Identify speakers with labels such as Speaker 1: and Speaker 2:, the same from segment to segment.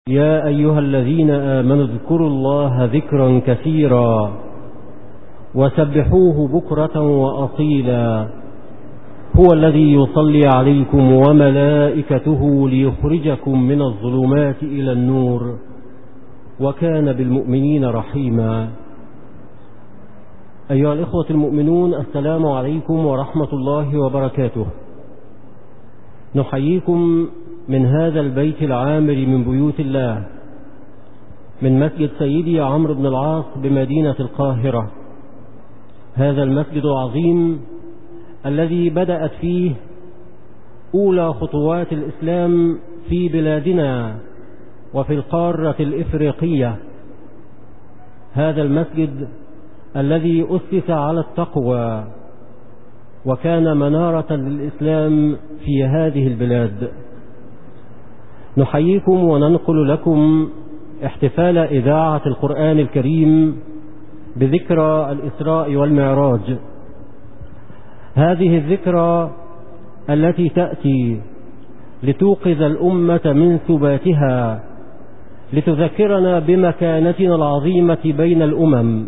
Speaker 1: يا أيها الذين آمنوا اذكروا الله ذكرا كثيرا وسبحوه بكرة وأصيلا. هو الذي يصلي عليكم وملائكته ليخرجكم من الظلمات إلى النور وكان بالمؤمنين رحيما. أيها الإخوة المؤمنون، السلام عليكم ورحمة الله وبركاته. نحييكم من هذا البيت العامر من بيوت الله، من مسجد سيدي عمرو بن العاص بمدينة القاهرة. هذا المسجد العظيم الذي بدأت فيه أولى خطوات الإسلام في بلادنا وفي القارة الإفريقية. هذا المسجد الذي أسس على التقوى وكان منارة للإسلام في هذه البلاد. نحييكم وننقل لكم احتفال إذاعة القرآن الكريم بذكرى الإسراء والمعراج. هذه الذكرى التي تأتي لتوقظ الأمة من ثباتها، لتذكرنا بمكانتنا العظيمة بين الأمم،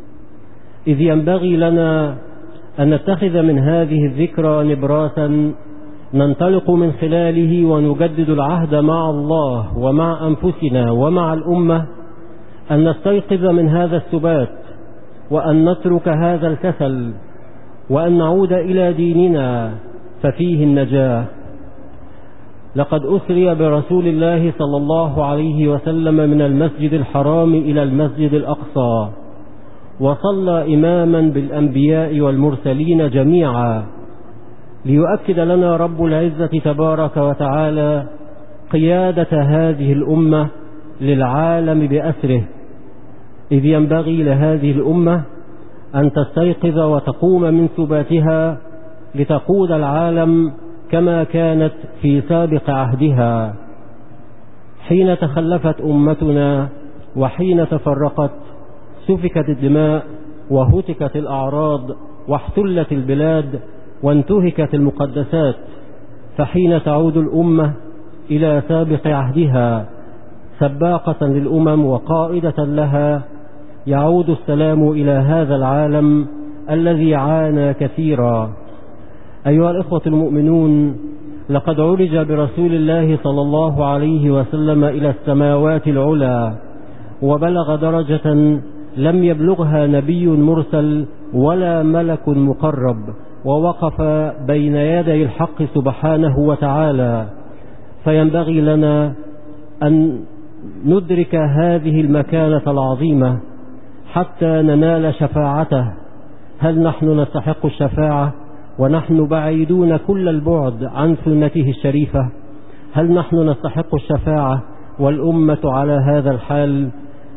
Speaker 1: إذ ينبغي لنا أن نتخذ من هذه الذكرى نبراسا ننطلق من خلاله ونجدد العهد مع الله ومع أنفسنا ومع الأمة، أن نستيقظ من هذا الثبات وأن نترك هذا الكسل وأن نعود إلى ديننا ففيه النجاة. لقد أسري برسول الله صلى الله عليه وسلم من المسجد الحرام إلى المسجد الأقصى، وصلى إماما بالأنبياء والمرسلين جميعا، ليؤكد لنا رب العزة تبارك وتعالى قيادة هذه الأمة للعالم بأسره، إذ ينبغي لهذه الأمة أن تستيقظ وتقوم من ثباتها لتقود العالم كما كانت في سابق عهدها. حين تخلفت أمتنا وحين تفرقت سفكت الدماء وهتكت الأعراض واحتلت البلاد وانتهكت المقدسات، فحين تعود الأمة إلى سابق عهدها سباقة للأمم وقائدة لها يعود السلام إلى هذا العالم الذي عانى كثيرا. أيها الإخوة المؤمنون، لقد عرج برسول الله صلى الله عليه وسلم إلى السماوات العلى، وبلغ درجة لم يبلغها نبي مرسل ولا ملك مقرب، ووقف بين يدي الحق سبحانه وتعالى. فينبغي لنا أن ندرك هذه المكانة العظيمة حتى ننال شفاعته. هل نحن نستحق الشفاعة ونحن بعيدون كل البعد عن سنته الشريفة؟ هل نحن نستحق الشفاعة والأمة على هذا الحال؟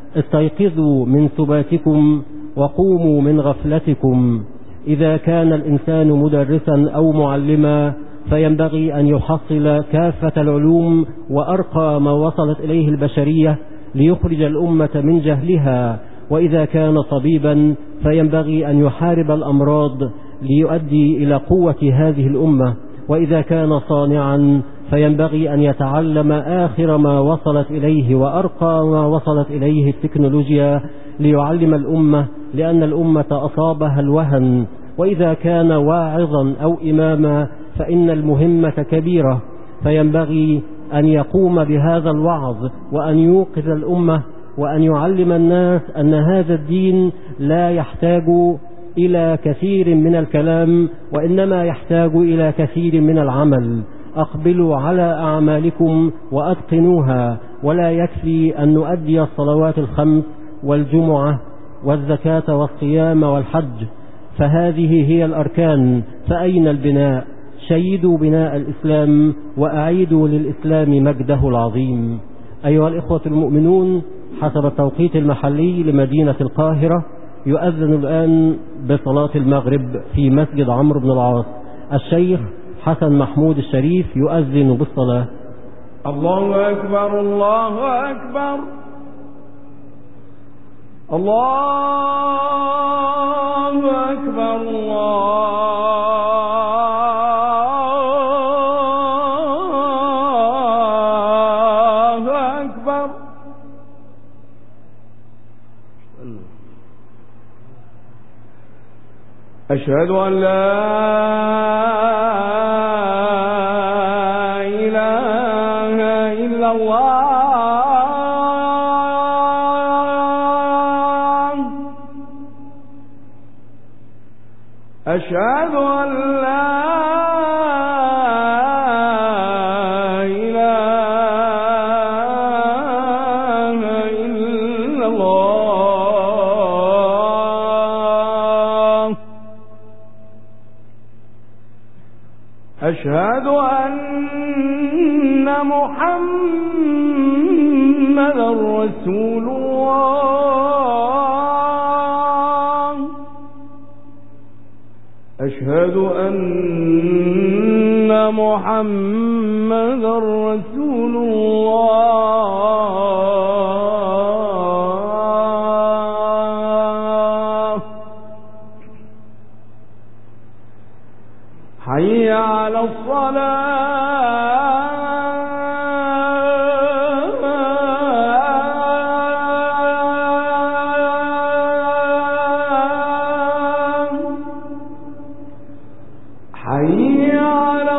Speaker 1: استيقظوا من ثباتكم وقوموا من غفلتكم. إذا كان الإنسان مدرسا أو معلما فينبغي أن يحصل كافة العلوم وأرقى ما وصلت إليه البشرية ليخرج الأمة من جهلها. وإذا كان طبيبا فينبغي أن يحارب الأمراض ليؤدي إلى قوة هذه الأمة. وإذا كان صانعا فينبغي أن يتعلم آخر ما وصلت إليه وأرقى ما وصلت إليه التكنولوجيا ليعلم الأمة، لأن الأمة أصابها الوهن. وإذا كان واعظا أو إماما فإن المهمة كبيرة، فينبغي أن يقوم بهذا الوعظ وأن يوقظ الأمة وأن يعلم الناس أن هذا الدين لا يحتاج إلى كثير من الكلام، وإنما يحتاج إلى كثير من العمل. أقبلوا على أعمالكم وأتقنوها، ولا يكفي أن نؤدي الصلوات الخمس والجمعة والزكاة والصيام والحج، فهذه هي الأركان. فأين البناء؟ شيدوا بناء الإسلام وأعيدوا للإسلام مجده العظيم. أيها الإخوة المؤمنون، حسب التوقيت المحلي لمدينة القاهرة يؤذن الآن بصلاة المغرب في مسجد عمرو بن العاص. الشيخ حسن محمود الشريف يؤذن بالصلاة.
Speaker 2: الله أكبر الله أكبر الله أكبر الله أكبر أشهد أن لا إله إلا الله. أشهد أن لا أشهد أن محمدا رسول الله. أشهد أن محمدا رسول الله. حي على الصلاة. حي على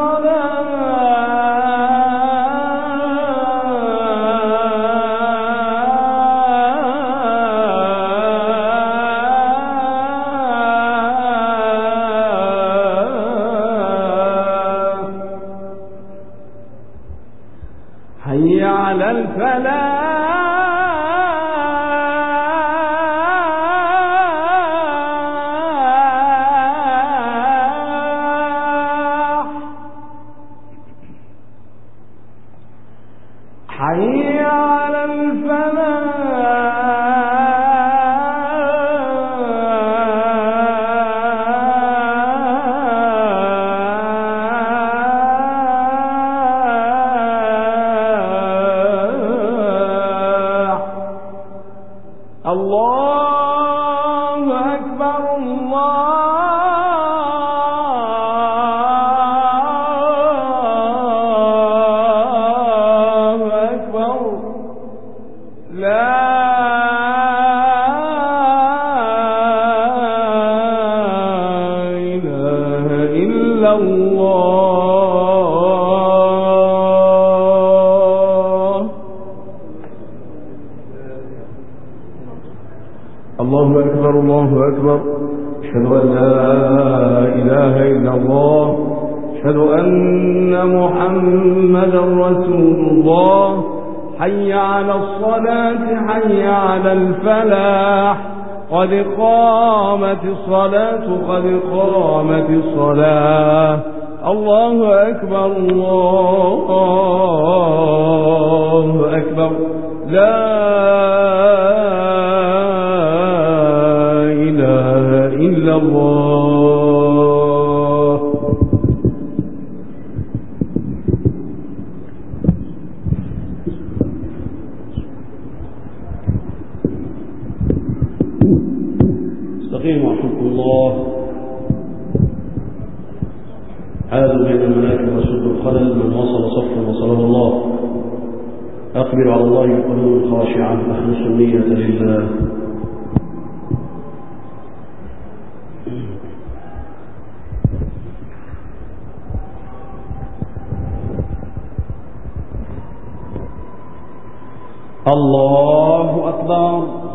Speaker 2: حي على الفلاح. حي على الله أكبر. الله أكبر. لا إله إلا الله. الله أكبر. الله أكبر. أشهد أن لا إله إلا الله. أشهد أن محمدا رسول الله. حي على الصلاة. حي على الفلاح. قد قامت الصلاة. قد قامت الصلاة. الله أكبر. الله أكبر. لا إلا الله.
Speaker 3: استقيموا رحمكم الله. عادوا بين المناكب وسدوا الخلل. من وصل صفا وصله الله. أقبلوا على الله بقلوب خاشعة. أخلصوا النية لله. الله أكبر.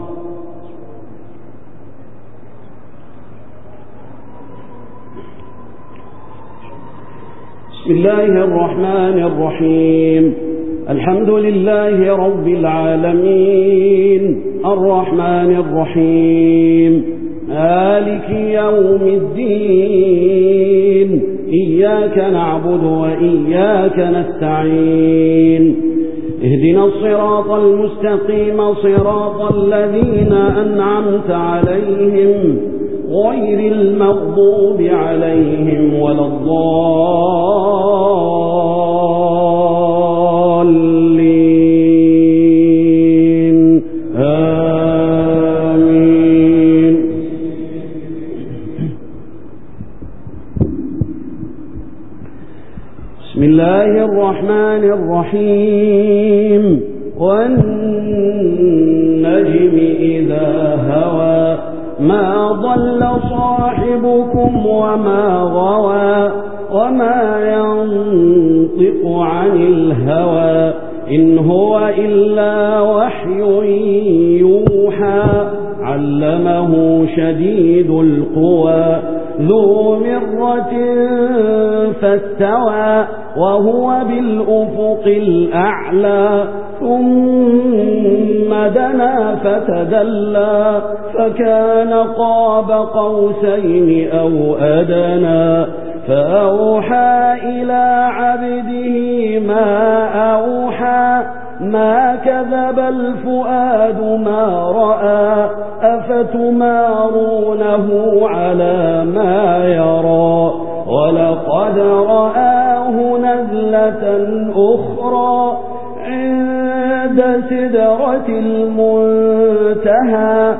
Speaker 3: بسم الله الرحمن الرحيم. الحمد لله رب العالمين. الرحمن الرحيم. مالك يوم الدين. إياك نعبد وإياك نستعين. اهدنا الصراط المستقيم صراط الذين أنعمت عليهم غير المغضوب عليهم ولا الضالين. آمين. بسم الله الرحمن الرحيم. والنجم إذا
Speaker 4: ما ضل صاحبكم وما غوى وما ينطق عن الهوى إن هو إلا وحي يوحى علمه شديد القوى ذو مرة فاستوى وهو بالأفق الأعلى ثم دنا فتدلى فكان قاب قوسين أو أدنى فأوحى إلى عبده ما أوحى ما كذب الفؤاد ما رأى أفتمارونه على ما يرى ولقد رآه نزلة أخرى عند سدرة المنتهى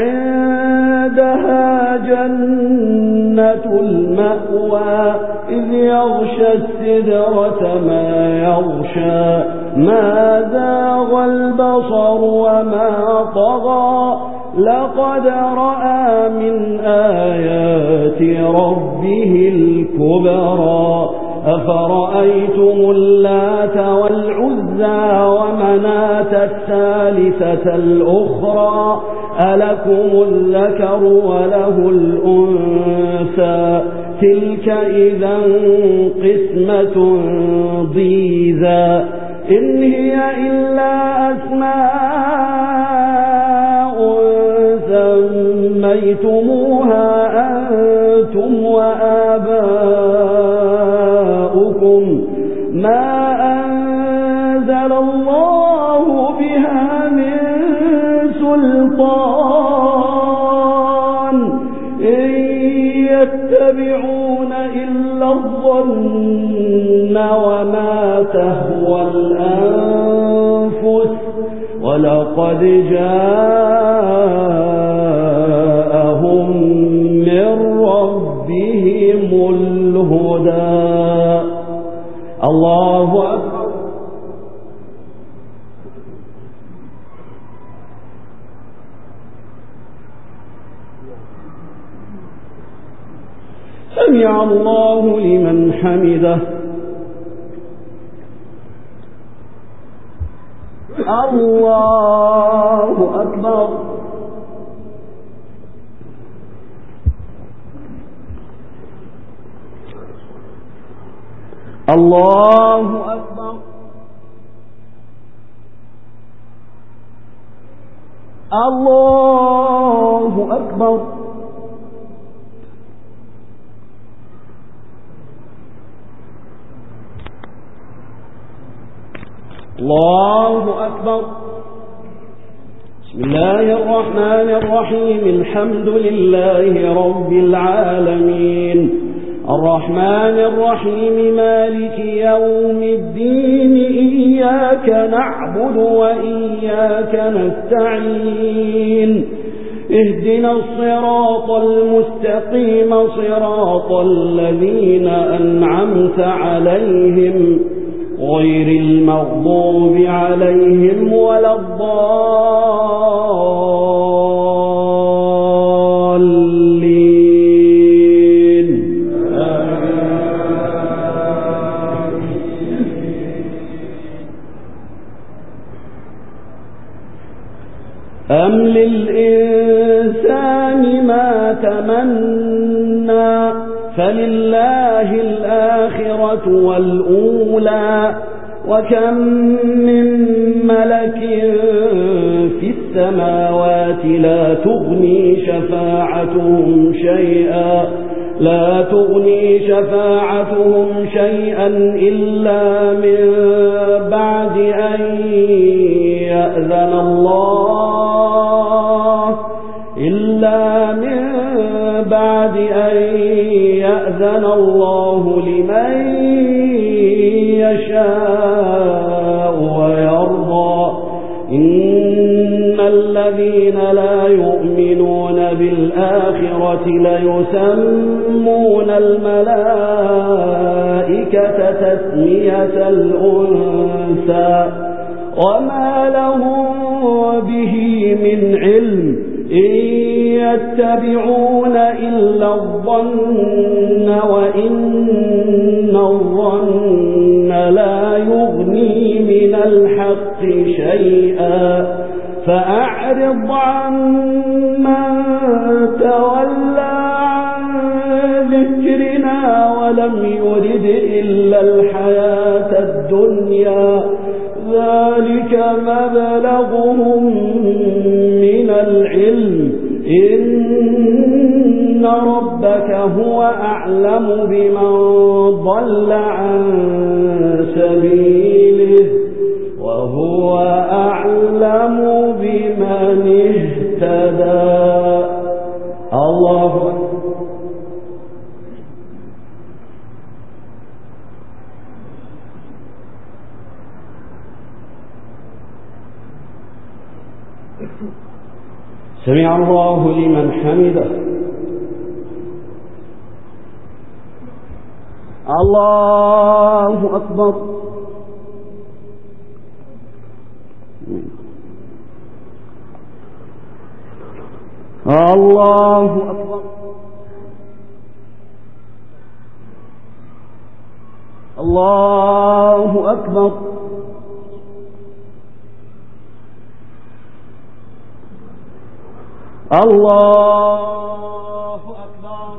Speaker 4: عندها جنة المأوى إذ يغشى السدرة ما يغشى ما زاغ البصر وما طغى لقد رأى من آيات ربه الكبرى أفرأيتم اللات والعزى ومناة الثالثة الأخرى ألكم الذكر وله الأنثى تلك إذا قسمة ضيزى إن هي إلا أسماء سميتموها أنتم وآباؤكم ما أنزل الله بها من سلطان إن يتبعون إلا الظن وما تهوى الأنفس ولقد جاءهم من ربهم الهدى الله أكبر سمع الله لمن حمده الله أكبر الله أكبر الله أكبر الله أكبر بسم الله الرحمن الرحيم الحمد لله رب العالمين الرحمن الرحيم مالك يوم الدين إياك نعبد وإياك نستعين اهدنا الصراط المستقيم صراط الذين أنعمت عليهم غير المغضوب عليهم ولا الضالين أم للإنسان ما تمنى فلله الآخرة والأولى وكم من ملك في السماوات لا تغني شفاعتهم شيئا إلا من بعد أن يأذن الله لمن يشاء ويرضى إن الذين لا يؤمنون بالآخرة ليسمون الملائكة تسمية الأنثى وما لهم به من علم إن يتبعون إلا الظن وإن الظن لا يغني من الحق شيئا فأعرض عمن تولى عن ذكرنا ولم يرد إلا الحياة الدنيا ذلك مبلغهم من العلم إن ربك هو أعلم بمن ضل عن سبيله وهو أعلم بمن اهتدى. الله أكبر. سمع الله لمن حمده. الله أكبر. الله أكبر. الله أكبر. الله أكبر.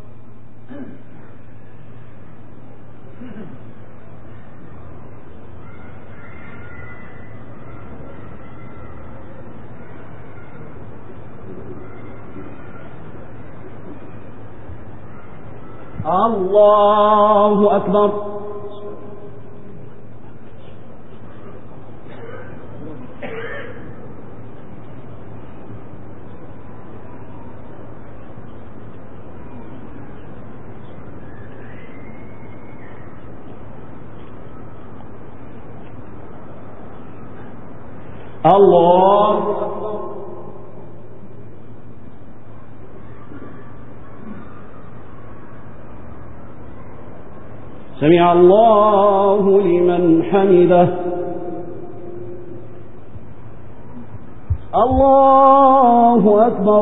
Speaker 4: الله أكبر. الله أكبر. سمع الله لمن حمده. الله أكبر.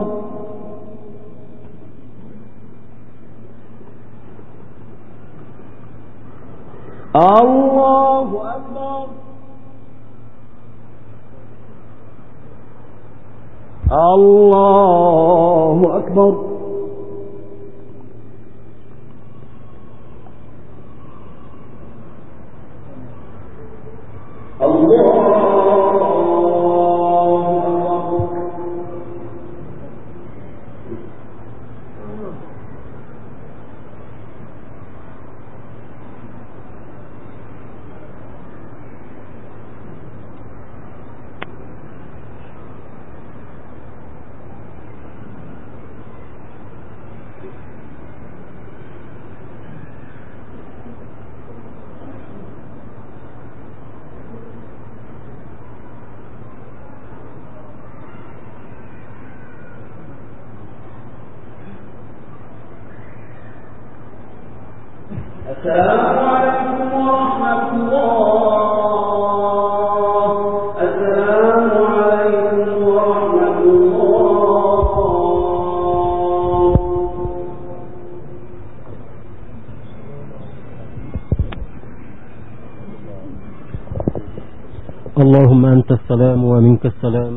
Speaker 4: الله أكبر. الله أكبر. السلام عليكم ورحمة الله. السلام عليكم ورحمة الله.
Speaker 1: اللهم أنت السلام ومنك السلام،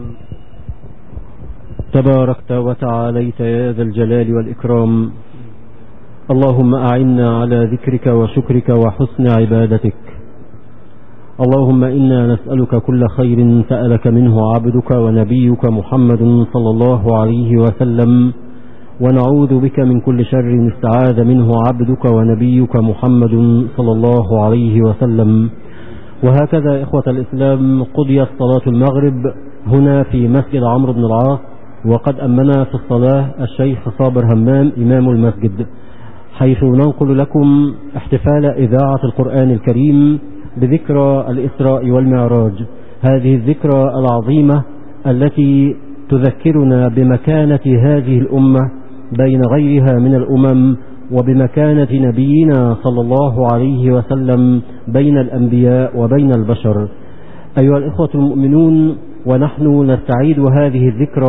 Speaker 1: تباركت وتعاليت يا ذا الجلال والإكرام. اللهم أعنا على ذكرك وشكرك وحسن عبادتك. اللهم إنا نسألك كل خير سألك منه عبدك ونبيك محمد صلى الله عليه وسلم، ونعوذ بك من كل شر استعاذ منه عبدك ونبيك محمد صلى الله عليه وسلم. وهكذا إخوة الإسلام قضيت صلاة المغرب هنا في مسجد عمرو بن العاص، وقد أمنا في الصلاة الشيخ صابر همام إمام المسجد، حيث ننقل لكم احتفال إذاعة القرآن الكريم بذكرى الإسراء والمعراج، هذه الذكرى العظيمة التي تذكرنا بمكانة هذه الأمة بين غيرها من الأمم، وبمكانة نبينا صلى الله عليه وسلم بين الأنبياء وبين البشر. أيها الإخوة المؤمنون، ونحن نستعيد هذه الذكرى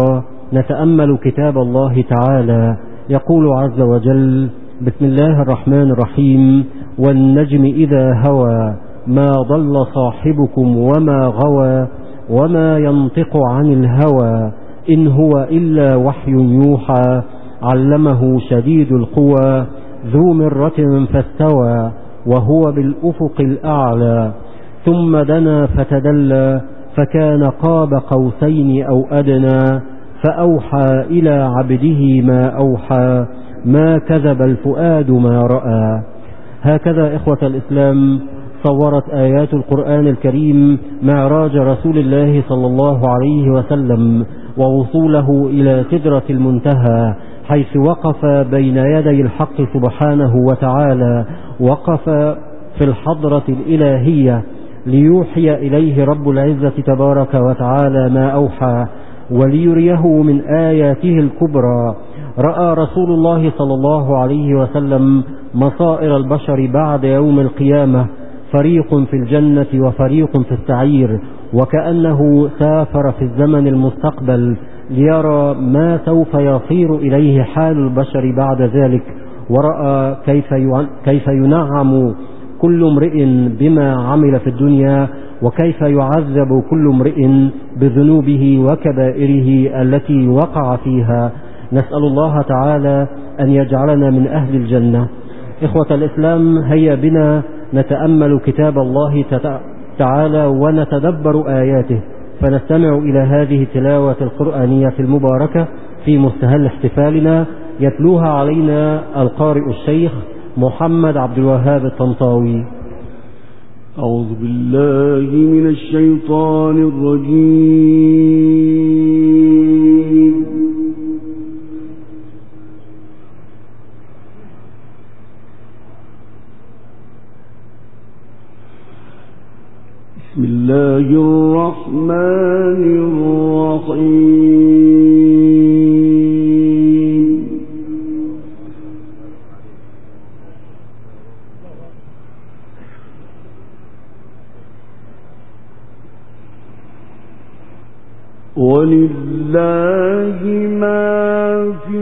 Speaker 1: نتأمل كتاب الله تعالى. يقول عز وجل: بسم الله الرحمن الرحيم: والنجم إذا هوى ما ضل صاحبكم وما غوى وما ينطق عن الهوى إن هو إلا وحي يوحى علمه شديد القوى ذو مرة فاستوى وهو بالأفق الأعلى ثم دنا فتدلى فكان قاب قوسين أو أدنى فأوحى إلى عبده ما أوحى ما كذب الفؤاد ما رأى. هكذا إخوة الإسلام صورت آيات القرآن الكريم معراج رسول الله صلى الله عليه وسلم ووصوله إلى سدرة المنتهى، حيث وقف بين يدي الحق سبحانه وتعالى، وقف في الحضرة الإلهية ليوحي إليه رب العزة تبارك وتعالى ما أوحى وليريه من آياته الكبرى. رأى رسول الله صلى الله عليه وسلم مصائر البشر بعد يوم القيامة، فريق في الجنة وفريق في السعير، وكأنه سافر في الزمن المستقبل ليرى ما سوف يصير إليه حال البشر بعد ذلك، ورأى كيف ينعم كل امرئ بما عمل في الدنيا، وكيف يعذب كل امرئ بذنوبه وكبائره التي وقع فيها. نسأل الله تعالى أن يجعلنا من أهل الجنة. إخوة الإسلام، هيا بنا نتأمل كتاب الله تعالى ونتدبر آياته، فنستمع إلى هذه التلاوة القرآنية المباركة في مستهل احتفالنا، يتلوها علينا القارئ الشيخ محمد عبد الوهاب الطنطاوي.
Speaker 2: أعوذ بالله من الشيطان الرجيم. بسم الله الرحمن الرحيم. ولله ما في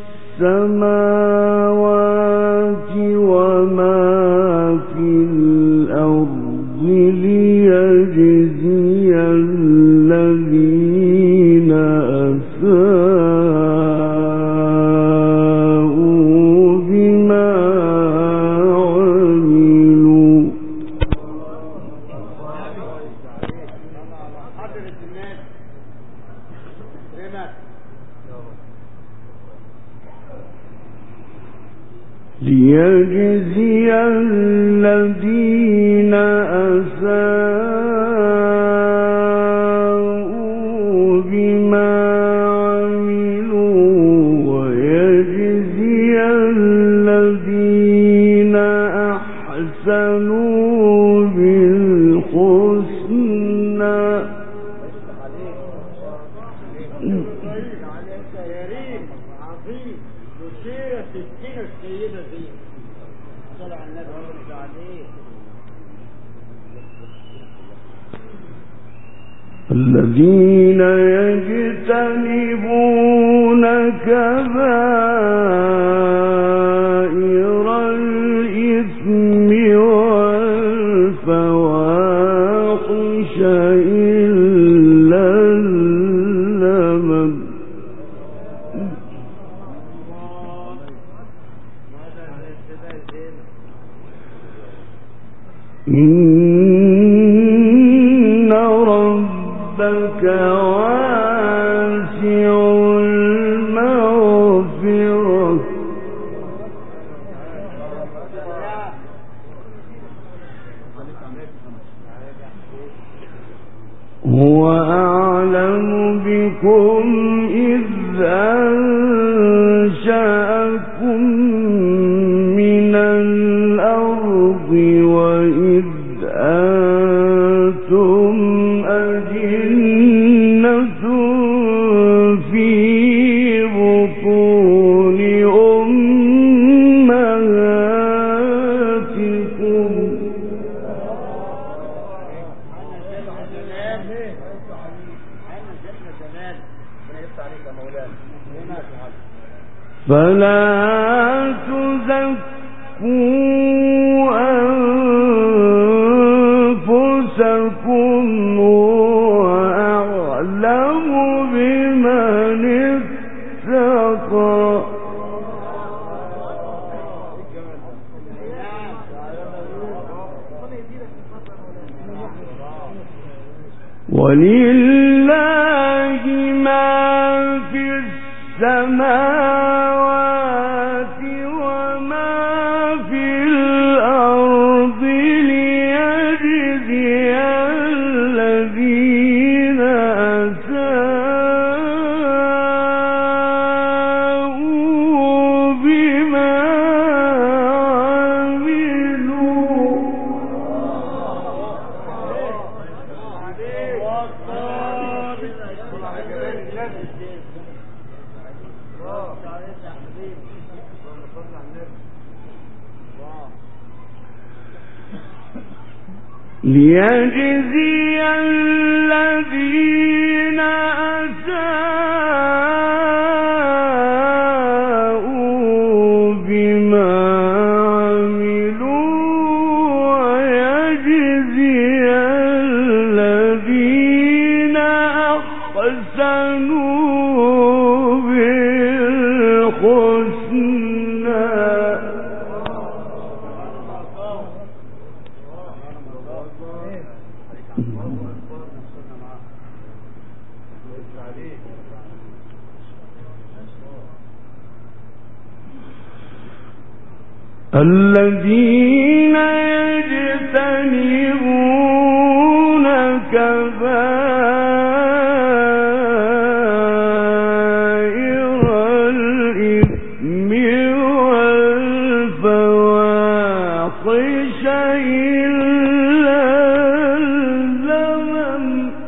Speaker 2: السماوات وما في الأرض ليجزي الذين أساءوا بما عملوا. ليجزي الذين أساءوا بما عملوا ويجزي الذين أحسنوا بالحسنى. الذين يجتنبون كبائر الإثم والفواحش إلا اللمم. إن ربك واسع المغفرة هو أعلم بكم إذ أنشأكم من الأرض وإذ أنتم أجنة في بطون أمهاتكم. فلا تزكوا أنفسكم هو أعلم بمن اتقى ولله ما في السماوات وما في الأرض ليجزي الذين أساءوا بما ليجزي الذين أساءوا بما عملوا ويجزي الذين أحسنوا بالحسنى. الذين يجتنبون كبائر الإثم والفواحش إلا اللمم.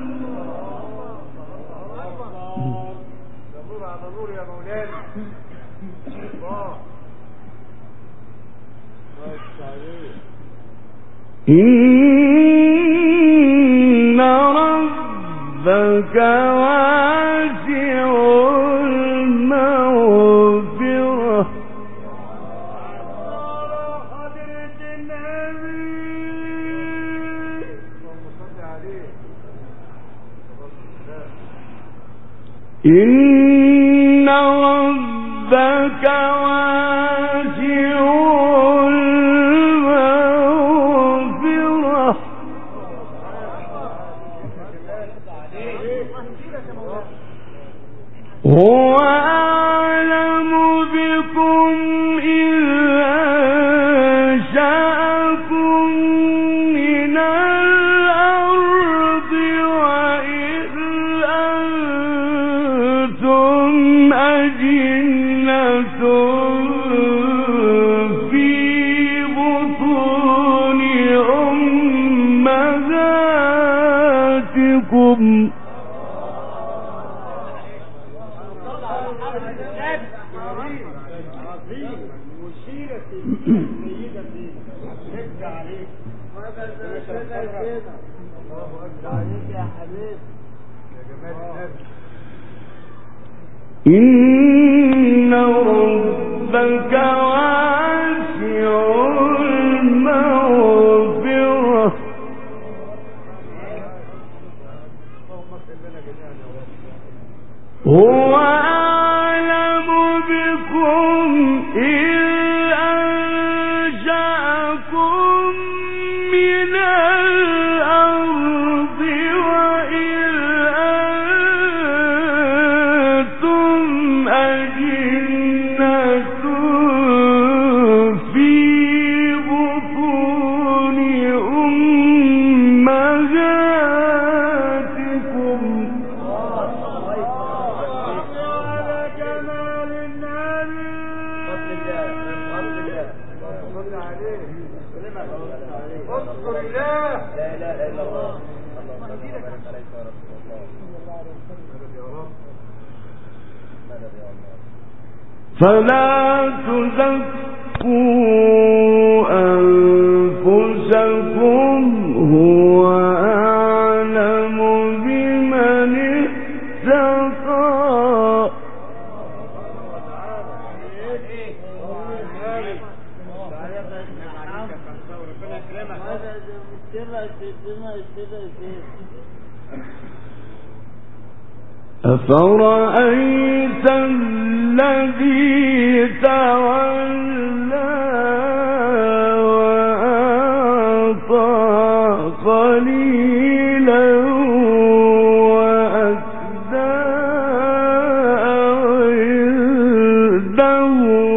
Speaker 2: إن ربك واسع المغفرة إن ربك واسع المغفرة هو أعلم بكم إذ أنشأكم من الأرض وإذ أنتم أجنة في بطون أمهاتكم. إن ربك واسع المغفرة هو أعلم بكم إذ أنشأكم من الأرض وإذ أنتم أجنة في بطون أمهاتكم. فلا تزكوا أنفسكم هو أعلم بمن اتقى. أفرأيت الذي تولى وأعطى قليلا وأكدى عنده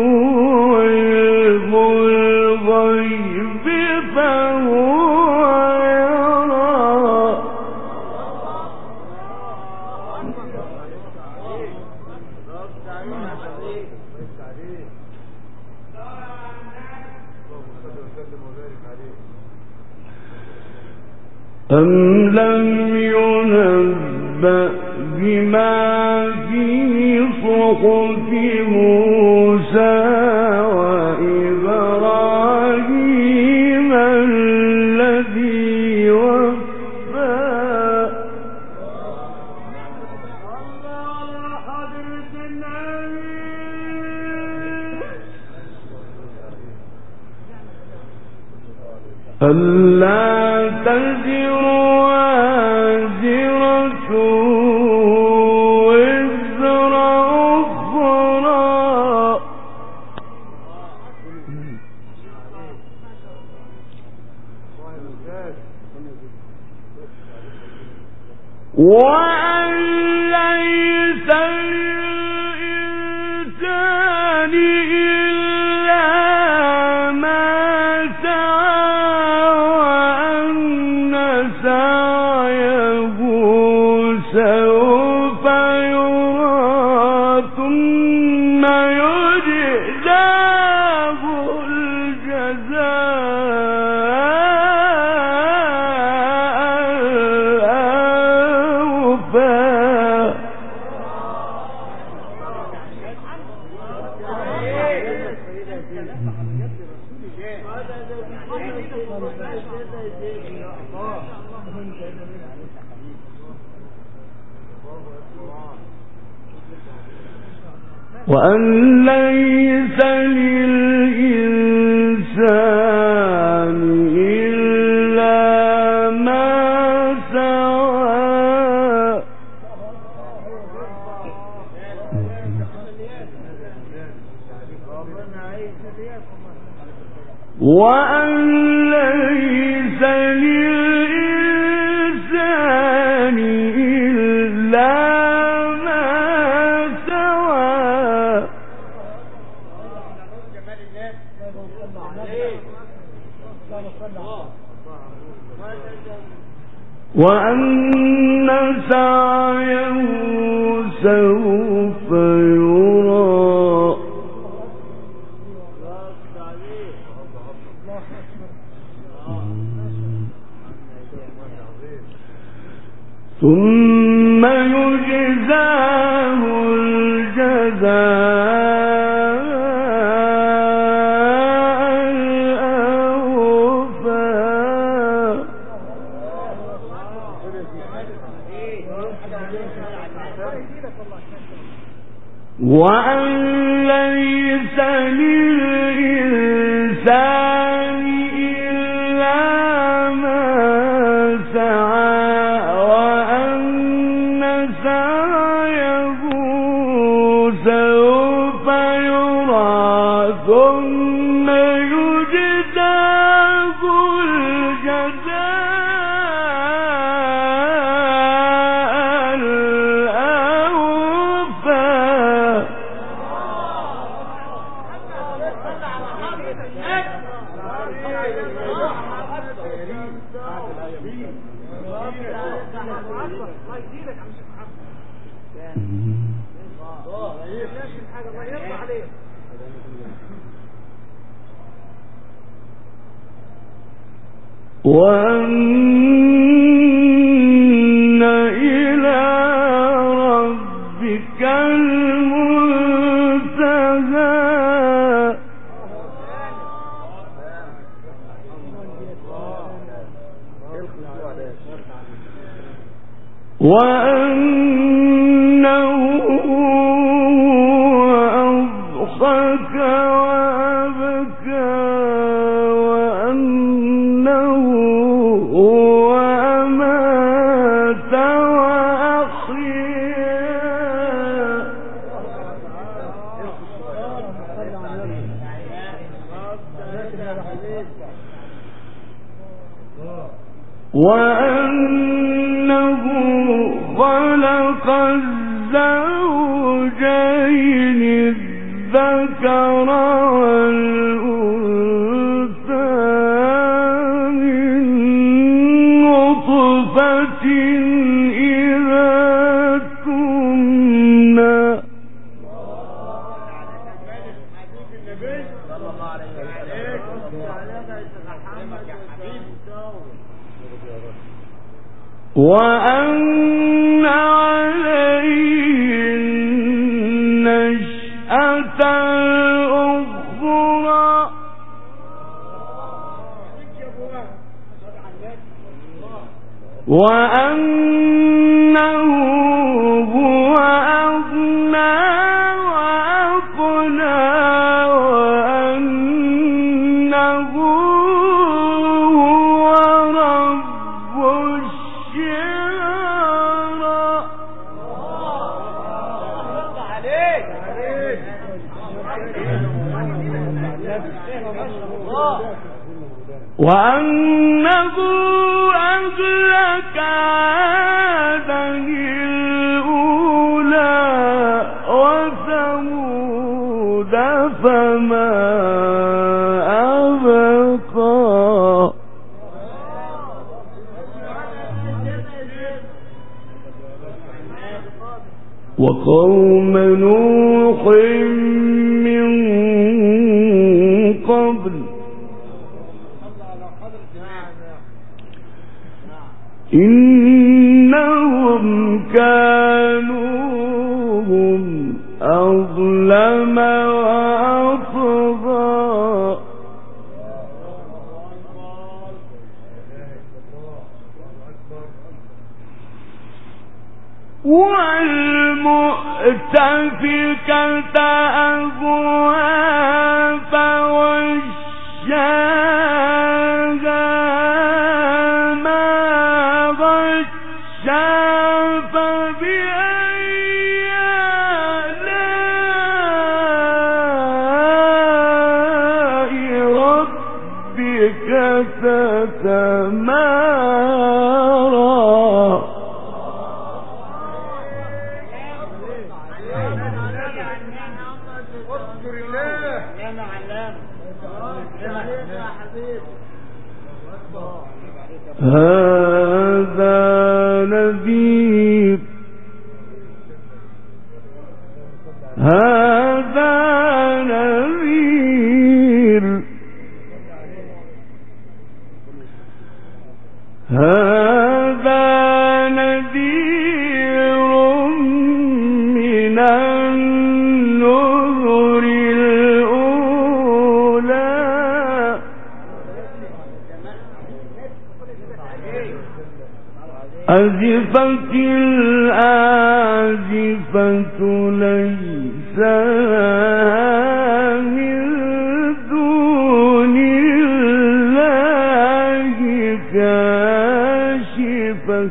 Speaker 2: علم الغيب فهو يرى أم لم ينبأ بما في صحف موسى وإبراهيم الذي وفى ألا تزر وازرة وزر أخرى وأن ليس للإنسان إلا ما سعى وأن سعيه سوف يرى ثم يجزاه وأن ليس للإنسان إلا ما سعى وأن ليس للإنسان إلا وأن سعيه سوف يرى ثم يجزاه الجزاء وأن ليس للإنسان إلا ما سعى وأن سعيه سوف يرى ثم يجزاه وأن إلى ربك المنتهى وأنه أضحك وأبكى وأنه هو أمات وأحيا وأنه خلق الزوجين الذكر والأنثى من نطفة إذا تمنى وأن عليه النشأة الأخرى وأنه هو أغنى وأقنى وأنه هو رب الشعرى وأنه أهلك عادا الأولى وثمود فما أبقى وقوم نوح من قبل إنهم كانوا هم أظلم وأطغى والمؤتفكة أهوى فغشاها ما غشا فبأي آلاء ربك تتمارى هذا نذير من النذر الأولى أزفت الآزفة ليس لها من دون الله كاشفة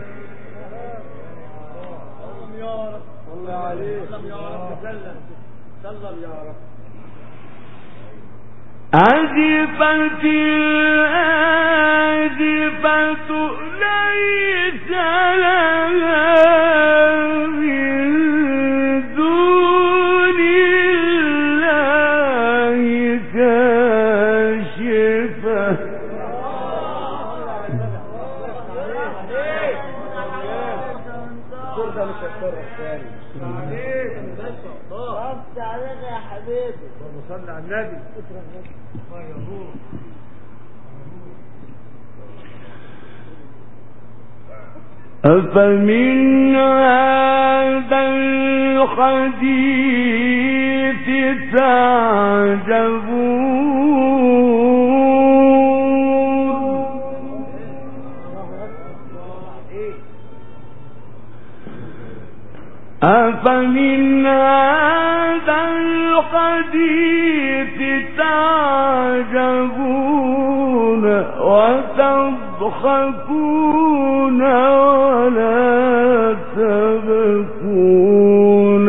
Speaker 2: أزفت الآزفة ليس لها من دون الله كاشفة
Speaker 5: صلى على النبي.
Speaker 2: أفمن هذا الحديث تعجبون أفمن هذا الحديث تعجبون وتضحكون ولا تبكون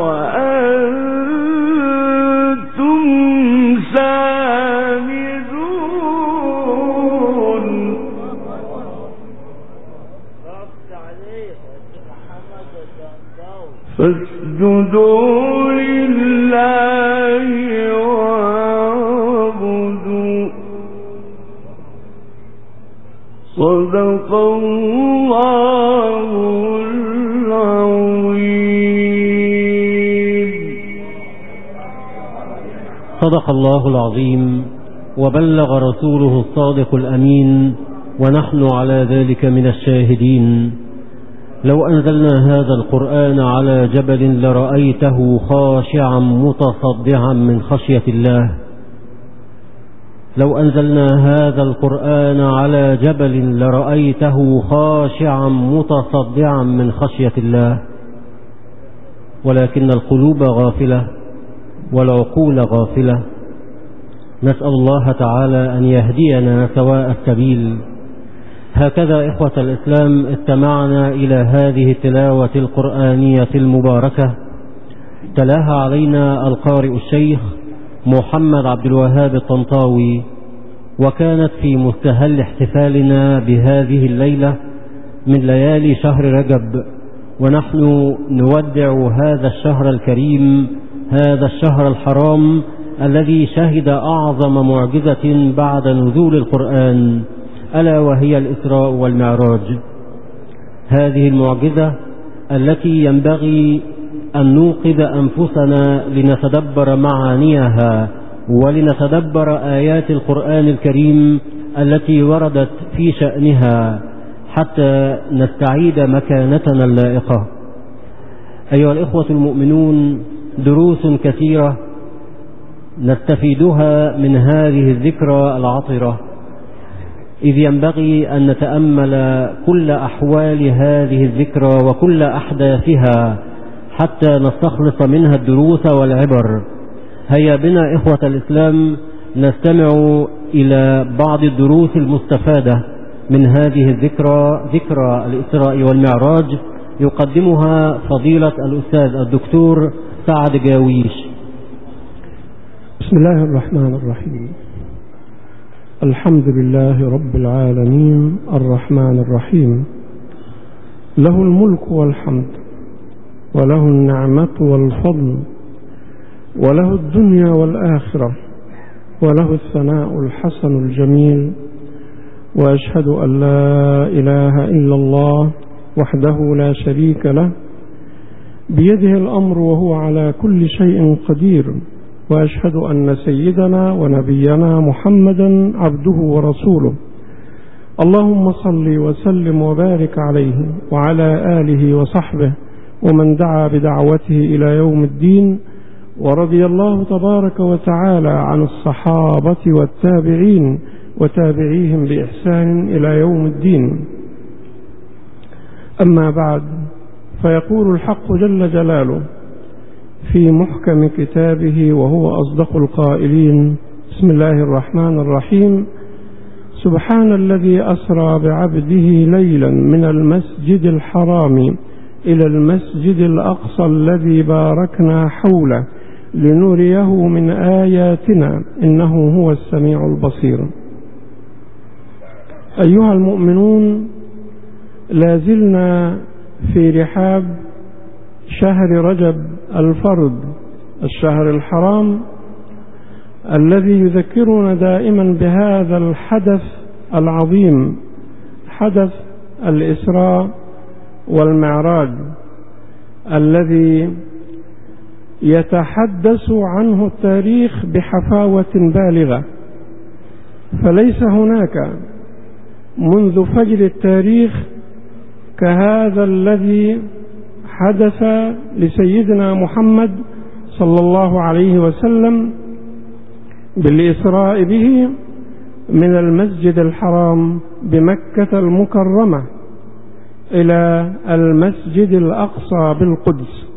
Speaker 2: وأنتم سامدون فاسجدوا لله واعبدوا. صدق الله العظيم.
Speaker 1: صدق الله العظيم وبلغ رسوله الصادق الأمين ونحن على ذلك من الشاهدين. لو أنزلنا هذا القرآن على جبل لرأيته خاشعا متصدعا من خشية الله. لو أنزلنا هذا القرآن على جبل لرأيته خاشعا متصدعا من خشية الله، ولكن القلوب غافلة والعقول غافلة. نسأل الله تعالى أن يهدينا سواء السبيل. هكذا إخوة الإسلام استمعنا إلى هذه التلاوة القرآنية المباركة، تلاها علينا القارئ الشيخ محمد عبد الوهاب الطنطاوي، وكانت في مستهل احتفالنا بهذه الليلة من ليالي شهر رجب، ونحن نودع هذا الشهر الكريم، هذا الشهر الحرام الذي شهد أعظم معجزة بعد نزول القرآن، ألا وهي الإسراء والمعراج. هذه المعجزة التي ينبغي أن نوقظ أنفسنا لنتدبر معانيها ولنتدبر آيات القرآن الكريم التي وردت في شأنها حتى نستعيد مكانتنا اللائقة. أيها الإخوة المؤمنون، دروس كثيرة نستفيدها من هذه الذكرى العطرة، إذ ينبغي أن نتأمل كل أحوال هذه الذكرى وكل أحداثها حتى نستخلص منها الدروس والعبر. هيا بنا إخوة الإسلام نستمع إلى بعض الدروس المستفادة من هذه الذكرى، ذكرى الإسراء والمعراج، يقدمها فضيلة الأستاذ الدكتور سعد جاويش.
Speaker 6: بسم الله الرحمن الرحيم. الحمد لله رب العالمين الرحمن الرحيم، له الملك والحمد وله النعمة والفضل وله الدنيا والآخرة وله الثناء الحسن الجميل، وأشهد أن لا إله إلا الله وحده لا شريك له بيده الأمر وهو على كل شيء قدير، وأشهد أن سيدنا ونبينا محمدا عبده ورسوله. اللهم صل وسلم وبارك عليه وعلى آله وصحبه ومن دعا بدعوته إلى يوم الدين. ورضي الله تبارك وتعالى عن الصحابة والتابعين وتابعيهم بإحسان إلى يوم الدين. أما بعد، فيقول الحق جل جلاله في محكم كتابه وهو أصدق القائلين: بسم الله الرحمن الرحيم. سبحان الذي أسرى بعبده ليلا من المسجد الحرام إلى المسجد الأقصى الذي باركنا حوله لنريه من آياتنا إنه هو السميع البصير. أيها المؤمنون، لازلنا في رحاب شهر رجب الفرد، الشهر الحرام الذي يذكرنا دائما بهذا الحدث العظيم، حدث الإسراء والمعراج، الذي يتحدث عنه التاريخ بحفاوة بالغة. فليس هناك منذ فجر التاريخ كهذا الذي حدث لسيدنا محمد صلى الله عليه وسلم بالإسراء به من المسجد الحرام بمكة المكرمة إلى المسجد الأقصى بالقدس.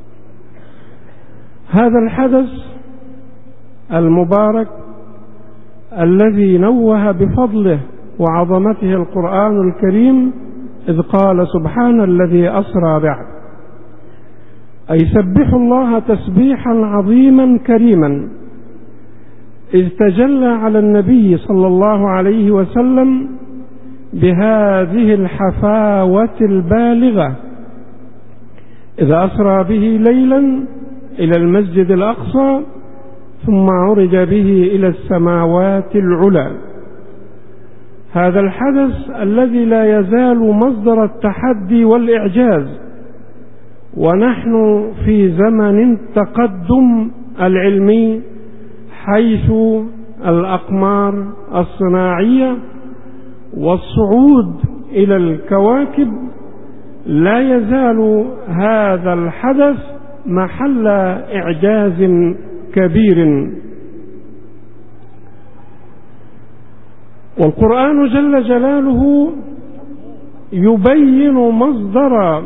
Speaker 6: هذا الحدث المبارك الذي نوه بفضله وعظمته القرآن الكريم، إذ قال سبحان الذي أسرى بعبده، أي سبحوا الله تسبيحا عظيما كريما، إذ تجلى على النبي صلى الله عليه وسلم بهذه الحفاوة البالغة إذا أسرى به ليلا إلى المسجد الأقصى ثم عرج به إلى السماوات العلى. هذا الحدث الذي لا يزال مصدر التحدي والإعجاز، ونحن في زمن التقدم العلمي حيث الأقمار الصناعية والصعود إلى الكواكب، لا يزال هذا الحدث محل إعجاز كبير. والقرآن جل جلاله يبين مصدر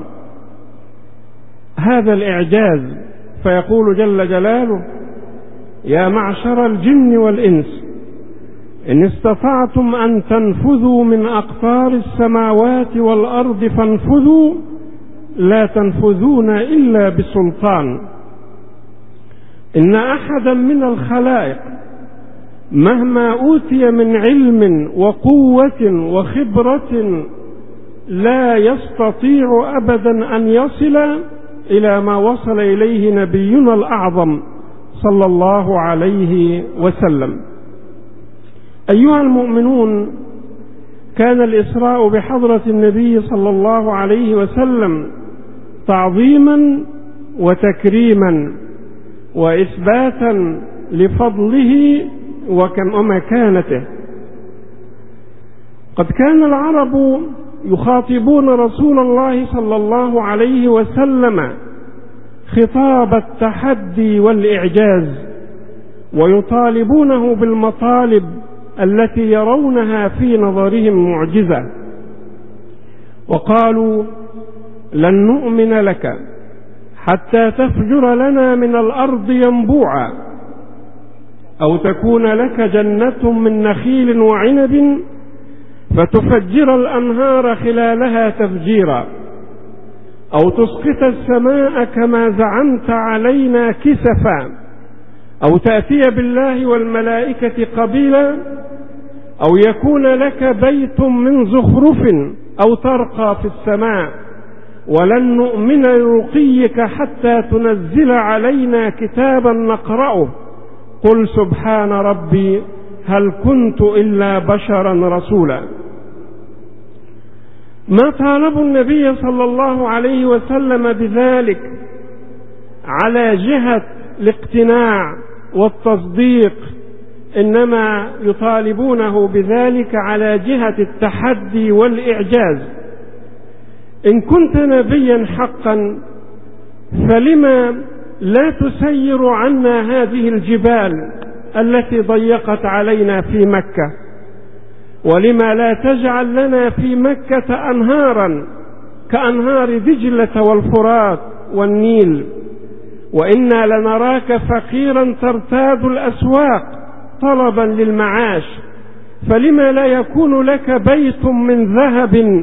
Speaker 6: هذا الإعجاز، فيقول جل جلاله: يا معشر الجن والإنس إن استطعتم أن تنفذوا من أقطار السماوات والأرض فانفذوا لا تنفذون إلا بسلطان. إن أحدا من الخلائق مهما أوتي من علم وقوة وخبرة لا يستطيع أبدا أن يصل إلى ما وصل إليه نبينا الأعظم صلى الله عليه وسلم. أيها المؤمنون، كان الإسراء بحضرة النبي صلى الله عليه وسلم تعظيما وتكريما وإثباتا لفضله ومكانته. قد كان العرب يخاطبون رسول الله صلى الله عليه وسلم خطاب التحدي والإعجاز، ويطالبونه بالمطالب التي يرونها في نظرهم معجزة، وقالوا: لن نؤمن لك حتى تفجر لنا من الأرض ينبوعا، أو تكون لك جنة من نخيل وعنب فتفجر الأنهار خلالها تفجيرا، أو تسقط السماء كما زعمت علينا كسفا، أو تأتي بالله والملائكة قبيلا، أو يكون لك بيت من زخرف أو ترقى في السماء، ولن نؤمن لرقيك حتى تنزل علينا كتابا نقرأه، قل سبحان ربي هل كنت إلا بشرا رسولا. ما طالبوا النبي صلى الله عليه وسلم بذلك على جهة الاقتناع والتصديق، إنما يطالبونه بذلك على جهة التحدي والإعجاز. إن كنت نبيا حقا فلما لا تسير عنا هذه الجبال التي ضيقت علينا في مكة، ولما لا تجعل لنا في مكة أنهارا كأنهار دجلة والفرات والنيل، وإنا لنراك فقيرا ترتاد الأسواق طلبا للمعاش، فلما لا يكون لك بيت من ذهب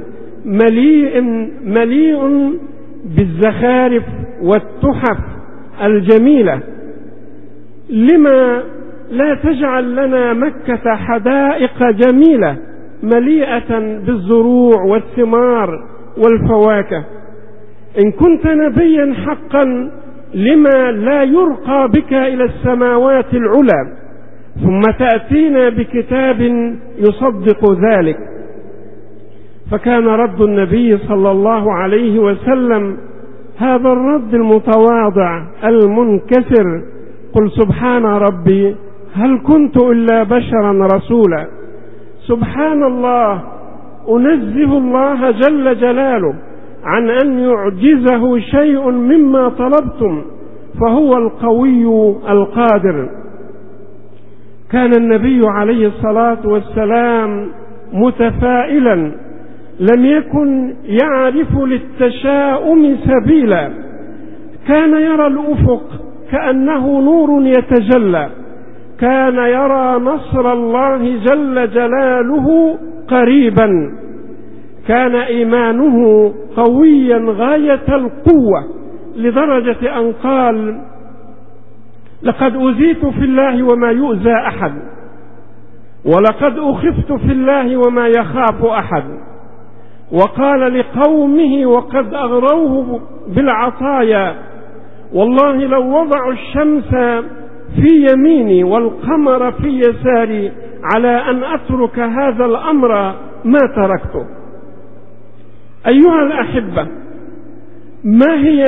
Speaker 6: مليء بالزخارف والتحف الجميلة؟ لما لا تجعل لنا مكة حدائق جميلة مليئة بالزروع والثمار والفواكه؟ إن كنت نبيا حقا لما لا يرقى بك إلى السماوات العلى ثم تأتينا بكتاب يصدق ذلك؟ فكان رد النبي صلى الله عليه وسلم هذا الرد المتواضع المنكسر: قل سبحان ربي هل كنت إلا بشرا رسولا. سبحان الله، أنزه الله جل جلاله عن أن يعجزه شيء مما طلبتم، فهو القوي القادر. كان النبي عليه الصلاة والسلام متفائلا، لم يكن يعرف للتشاؤم سبيلا، كان يرى الأفق كأنه نور يتجلى، كان يرى نصر الله جل جلاله قريبا، كان إيمانه قويا غاية القوة، لدرجة أن قال: لقد أوذيت في الله وما يؤذى أحد، ولقد أخفت في الله وما يخاف أحد، وقال لقومه وقد أغروه بالعطايا: والله لو وضعوا الشمس في يميني والقمر في يساري على أن أترك هذا الأمر ما تركته. أيها الأحبة، ما هي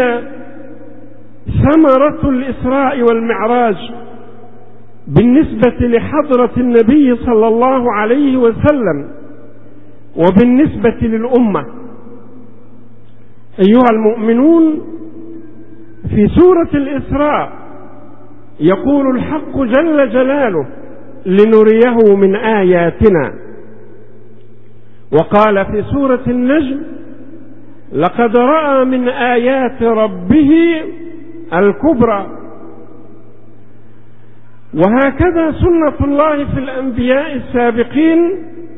Speaker 6: ثمرة الإسراء والمعراج بالنسبة لحضرة النبي صلى الله عليه وسلم وبالنسبة للأمة؟ أيها المؤمنون، في سورة الإسراء يقول الحق جل جلاله: لنريه من آياتنا. وقال في سورة النجم: لقد رأى من آيات ربه الكبرى. وهكذا سنة الله في الأنبياء السابقين،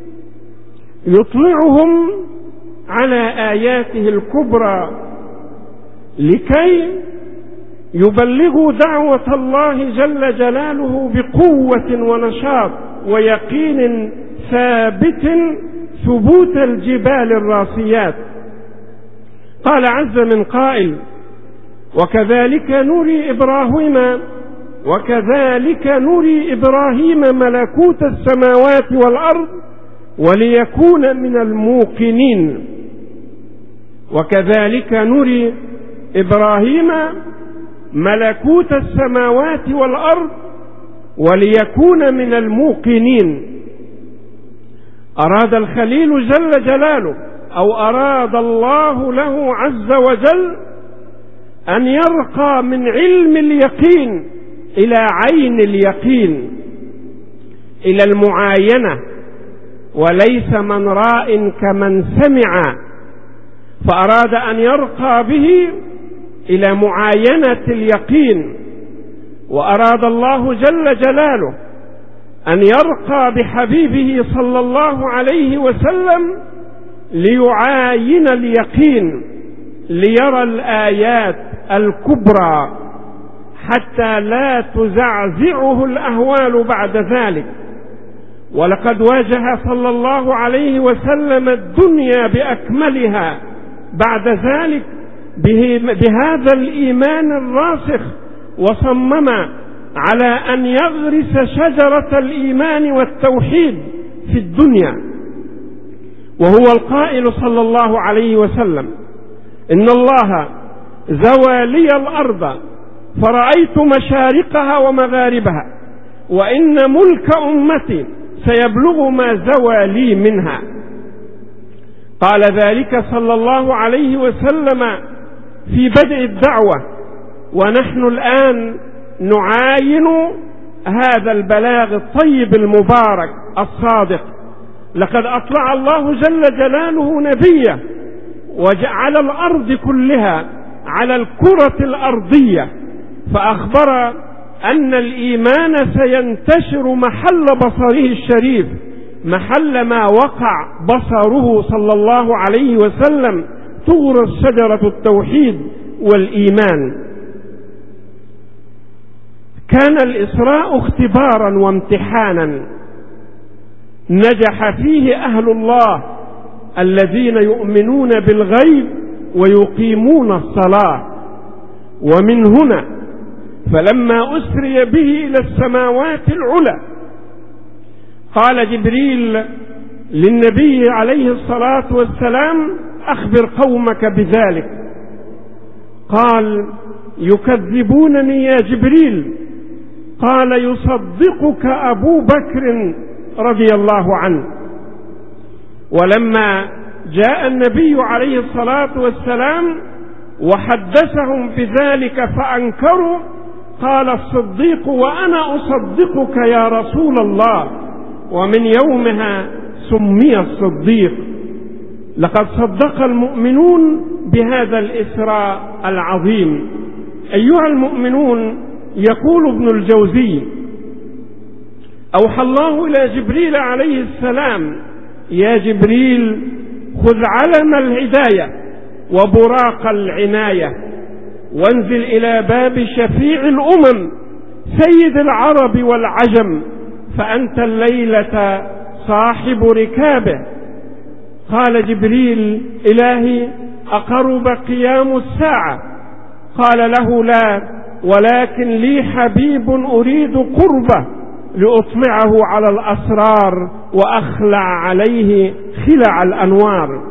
Speaker 6: يطلعهم على آياته الكبرى لكي يبلغوا دعوة الله جل جلاله بقوة ونشاط ويقين ثابت ثبوت الجبال الراسيات. قال عز من قائل: وكذلك نري إبراهيم ملكوت السماوات والأرض وليكون من الموقنين. وكذلك نري إبراهيم ملكوت السماوات والأرض وليكون من الموقنين. أراد الخليل جل جلاله، أو أراد الله له عز وجل، أن يرقى من علم اليقين إلى عين اليقين، إلى المعاينة، وليس من راء كمن سمع، فأراد أن يرقى به إلى معاينة اليقين. وأراد الله جل جلاله أن يرقى بحبيبه صلى الله عليه وسلم ليعاين اليقين، ليرى الآيات الكبرى حتى لا تزعزعه الأهوال بعد ذلك. ولقد واجه صلى الله عليه وسلم الدنيا بأكملها بعد ذلك بهذا الإيمان الراسخ، وصمم على أن يغرس شجرة الإيمان والتوحيد في الدنيا. وهو القائل صلى الله عليه وسلم: إن الله زوى لي الأرض فرأيت مشارقها ومغاربها، وإن ملك أمتي سيبلغ ما زوى لي منها. قال ذلك صلى الله عليه وسلم في بدء الدعوة، ونحن الآن نعاين هذا البلاغ الطيب المبارك الصادق. لقد أطلع الله جل جلاله نبيه وجعل الأرض كلها على الكرة الأرضية، فأخبر أن الإيمان سينتشر محل بصره الشريف، محل ما وقع بصره صلى الله عليه وسلم تغرس شجرة التوحيد والإيمان. كان الإسراء اختبارا وامتحانا نجح فيه أهل الله الذين يؤمنون بالغيب ويقيمون الصلاة. ومن هنا فلما أسري به إلى السماوات العلى قال جبريل للنبي عليه الصلاة والسلام: أخبر قومك بذلك. قال: يكذبونني يا جبريل. قال: يصدقك أبو بكر رضي الله عنه. ولما جاء النبي عليه الصلاة والسلام وحدثهم بذلك فأنكروا، قال الصديق: وأنا أصدقك يا رسول الله. ومن يومها سمي الصديق. لقد صدق المؤمنون بهذا الإسراء العظيم. أيها المؤمنون، يقول ابن الجوزي: أوحى الله إلى جبريل عليه السلام: يا جبريل، خذ علم الهداية وبراق العناية، وانزل إلى باب شفيع الأمم سيد العرب والعجم، فأنت الليلة صاحب ركابه. قال جبريل: إلهي أقرب قيام الساعة؟ قال له: لا، ولكن لي حبيب أريد قربه لأطلعه على الأسرار وأخلع عليه خلع الأنوار.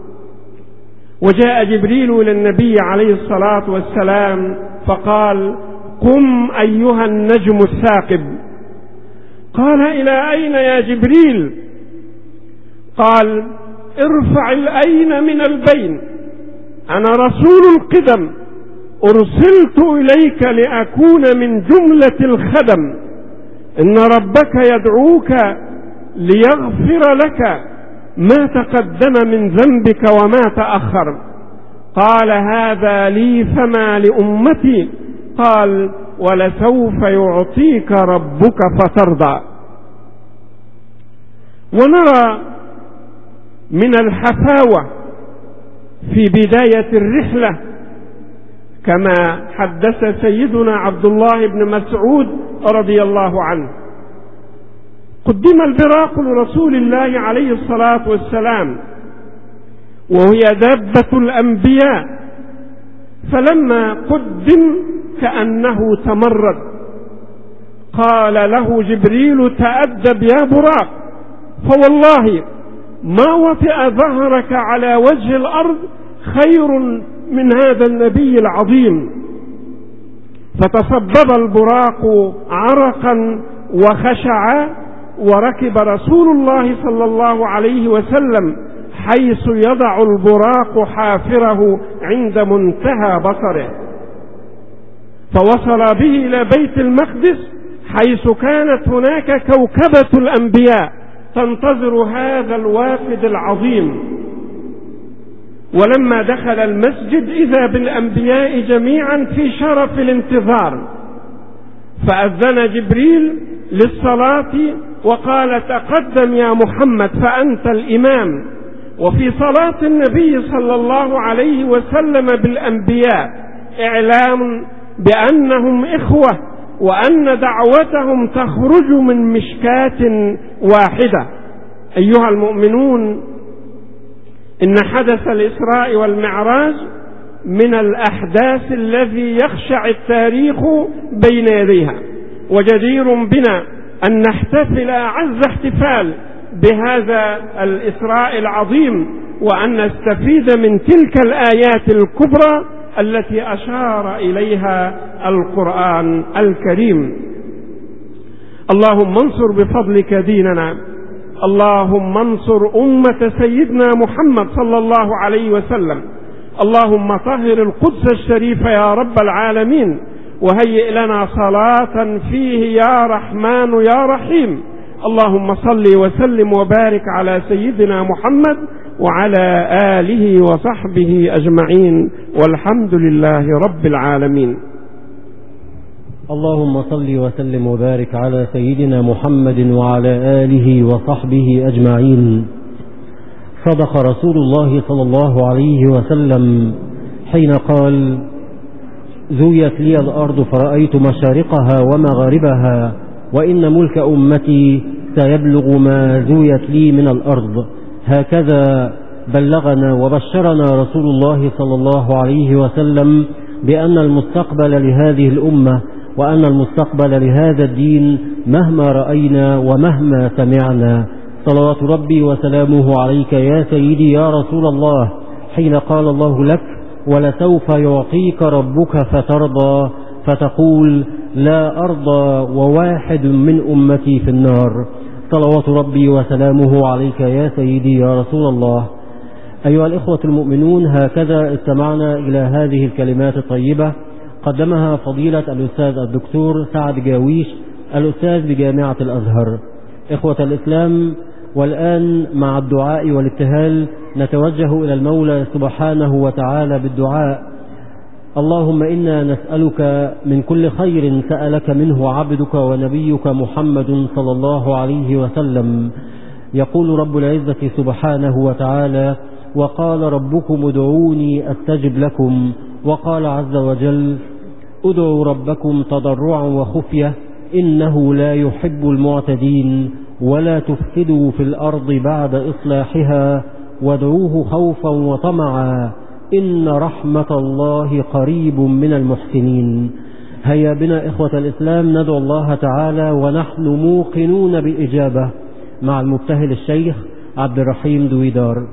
Speaker 6: وجاء جبريل إلى النبي عليه الصلاة والسلام فقال: قم أيها النجم الثاقب. قال: إلى أين يا جبريل؟ قال: ارفع الأين من البين، أنا رسول القدم، أرسلت إليك لأكون من جملة الخدم، إن ربك يدعوك ليغفر لك ما تقدم من ذنبك وما تأخر. قال: هذا لي فما لأمتي؟ قال: ولسوف يعطيك ربك فترضى. ونرى من الحفاوة في بداية الرحلة كما حدث سيدنا عبد الله بن مسعود رضي الله عنه: قدم البراق لرسول الله عليه الصلاة والسلام وهي دابة الأنبياء، فلما قدم كأنه تمرد، قال له جبريل: تأدب يا براق، فوالله ما وطئ ظهرك على وجه الأرض خير من هذا النبي العظيم. فتصبب البراق عرقا وخشع، وركب رسول الله صلى الله عليه وسلم حيث يضع البراق حافره عند منتهى بصره، فوصل به إلى بيت المقدس حيث كانت هناك كوكبة الأنبياء تنتظر هذا الوافد العظيم. ولما دخل المسجد إذا بالأنبياء جميعا في شرف الانتظار، فأذن جبريل للصلاة وقال: تقدم يا محمد فأنت الإمام. وفي صلاة النبي صلى الله عليه وسلم بالأنبياء إعلام بأنهم إخوة وأن دعوتهم تخرج من مشكاة واحدة. أيها المؤمنون، إن حدث الإسراء والمعراج من الأحداث الذي يخشع التاريخ بين يديها، وجدير بنا أن نحتفل أعز احتفال بهذا الإسراء العظيم، وأن نستفيد من تلك الآيات الكبرى التي أشار إليها القرآن الكريم. اللهم انصر بفضلك ديننا، اللهم انصر أمة سيدنا محمد صلى الله عليه وسلم، اللهم طهر القدس الشريف يا رب العالمين، وهيئ لنا صلاة فيه يا رحمن يا رحيم. اللهم صل وسلم وبارك على سيدنا محمد وعلى آله وصحبه أجمعين، والحمد لله رب العالمين.
Speaker 1: اللهم صل وسلم وبارك على سيدنا محمد وعلى آله وصحبه أجمعين. صدق رسول الله صلى الله عليه وسلم حين قال: زويت لي الأرض فرأيت مشارقها ومغاربها، وإن ملك أمتي سيبلغ ما زويت لي من الأرض. هكذا بلغنا وبشرنا رسول الله صلى الله عليه وسلم بأن المستقبل لهذه الأمة وأن المستقبل لهذا الدين مهما رأينا ومهما سمعنا. صلوات ربي وسلامه عليك يا سيدي يا رسول الله، حين قال الله لك: ولسوف يعطيك ربك فترضى، فتقول: لا أرضى وواحد من أمتي في النار. صلوات ربي وسلامه عليك يا سيدي يا رسول الله. أيها الإخوة المؤمنون، هكذا استمعنا إلى هذه الكلمات الطيبة قدمها فضيلة الأستاذ الدكتور سعد جاويش، الأستاذ بجامعة الأزهر. إخوة الإسلام، والآن مع الدعاء والابتهال نتوجه إلى المولى سبحانه وتعالى بالدعاء. اللهم إنا نسألك من كل خير سألك منه عبدك ونبيك محمد صلى الله عليه وسلم. يقول رب العزة سبحانه وتعالى: وقال ربكم ادعوني أستجب لكم. وقال عز وجل: ادعوا ربكم تضرعا وخفية إنه لا يحب المعتدين، ولا تفسدوا في الأرض بعد إصلاحها وادعوه خوفا وطمعا إن رحمة الله قريب من المحسنين. هيا بنا إخوة الإسلام ندعو الله تعالى ونحن موقنون بالإجابة مع المبتهل الشيخ عبد الرحيم دويدار.